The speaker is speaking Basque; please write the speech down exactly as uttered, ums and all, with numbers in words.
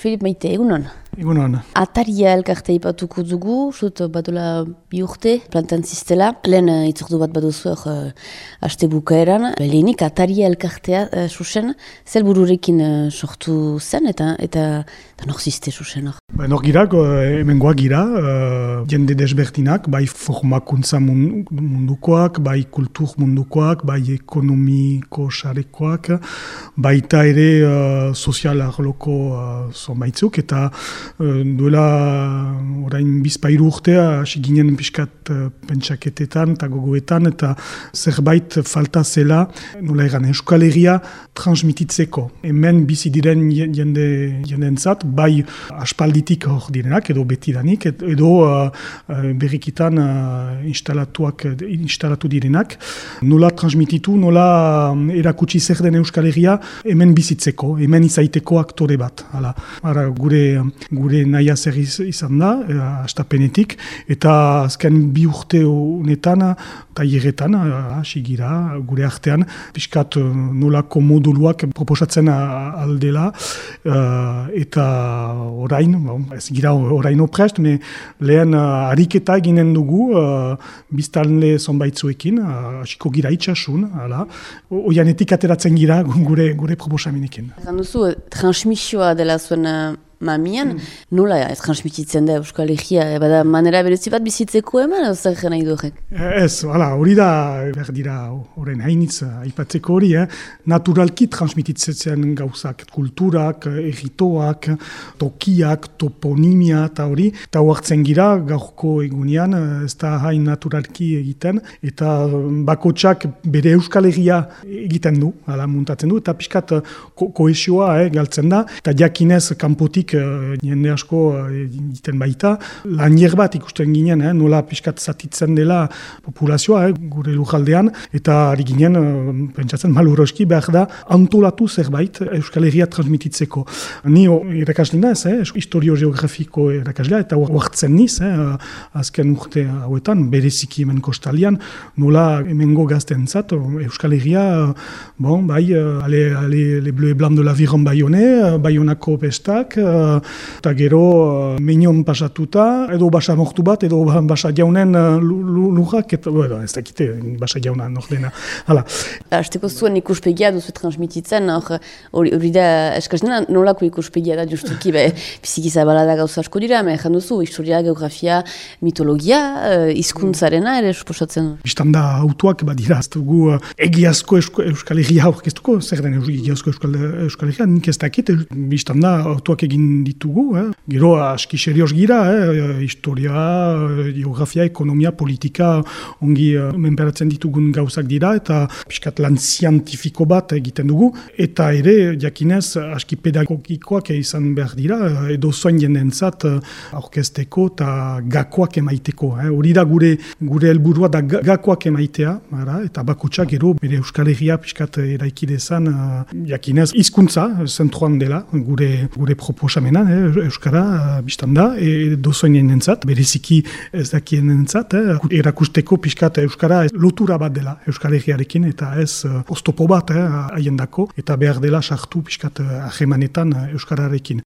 Filip Maite, egunon. Egunon. Ataria elkartea ipatuko dugu, zut badola bi urte, plantan ziztela. Lehen uh, itzordu bat baduzu hor uh, aste bukaeran. Lehenik Ataria elkartea uh, susen, zel bururekin uh, sortu zen eta eta, eta nor zizte susen hor? Ba, nor gira, hemen goa gira, uh, jende desberdinak, bai formakuntza mundukoak, bai kultur mundukoak, bai ekonomiko sarekoak, baita ere uh, sozial arloko uh, zonbaitzuk, eta uh, duela orain bizpairu urtea, hasi ginen pixkat uh, pentsaketetan eta gogoetan, eta zerbait falta zela, nola egan, Euskal Herria transmititzeko. Hemen bizi diren jende jendentzat, bai aspalditik hor direnak, edo betidanik, edo uh, berrikitan uh, instalatuak, instalatu direnak, nola transmititu, nola erakutsi zer den Euskal Herria hemen bizitzeko, hemen izaiteko aktore bat. Hala, ara, gure, gure naia zer izan da, uh, astapenetik, eta azken bi urte honetan, taileretan, hasi gira, gure artean, pixkat uh, nolako moduluak proposatzen aldela, uh, eta orain, bon, ez gira oraino prest, me lehen uh, ariketa eginen dugu, uh, biztanle zonbaitzuekin, hasiko uh, gira itxasun, hala, oianetik ateratzen gira gure, gure proposamenekin. Egan duzu, transmisioa dela zuen uh... Mamian, mm. nola ez transmititzen da Euskal Herria, e, bada manera berezi bat bizitzeko eman, ez zer nahi du horrek? Ez, hala, hori da, behar dira, horren hainitz, aipatzeko hori, eh? Naturalki transmititzen gauzak, kulturak, erritoak, tokiak, toponimia eta hori, eta huartzen gira, gaurko egunean, ez da hain naturalki egiten, eta bakotsak bere Euskal Herria egiten du, hala, muntatzen du, eta pixkat ko koesioa eh, galtzen da, eta jakinez kanpotik jende asko egiten baita. Lanier bat ikusten ginen, eh, nola pixkat zatitzen dela populazioa, eh, gure lujaldean, eta ari ginen, eh, pentsatzen maluroski, behar da antolatu zerbait Euskal Herria transmititzeko. Ni irakasle naiz, eh, historio-geografiko irakaslea, eta huartzen niz, eh, azken urte hauetan, bereziki hemen kostalian, nola hemengo gaztentzat, Euskal Herria, bon, bai, ale, ale, le bleu et blanc de l'Aviron Bayonne, Bayonako pestak, eta gero uh, menion pasatuta, edo basa mortu bat, edo basa jaunen uh, lurrak, eta bueno, ez dakite basa jauna nordena. Hala. Azteko zuen ikuspegia duzu transmititzen, hori da eskazena nolako ikuspegia da justuki, be, biziki balada gauza asko dira, me ezan duzu, historia, geografia, mitologia, uh, hizkuntzarena ere suposatzen. Bistan da autuak badira, ez dugu uh, egiazko Euskal Herria aurkeztuko, zer den egiazko Euskal Herria, nik ez dakit, bistan da autuak egin ditugu, eh? Gero aski serioz gira, eh? Historia, geografia, ekonomia, politika, ongi uh, menperatzen ditugun gauzak dira, eta piskat lan zientifiko bat egiten dugu, eta ere, jakinez, aski pedagogikoak izan behar dira, edo zoin jendentzat aurkezteko eta gakoak emaiteko. Eh? Hori da gure gure helburua da gakoak emaitea, ara? Eta bakotsak gero, bere Euskal Herria piskat eraikidezan, uh, jakinez, hizkuntza zentroan dela, gure, gure proposamenan, eh, Euskara, biztan da, e, dozoinen entzat, bereziki ez dakien entzat, eh, erakusteko pixkat Euskara lotura bat dela Euskal Herriarekin, eta ez uh, oztopo bat, eh, haiendako, eta behar dela sartu pixkat uh, ahemanetan Euskararekin.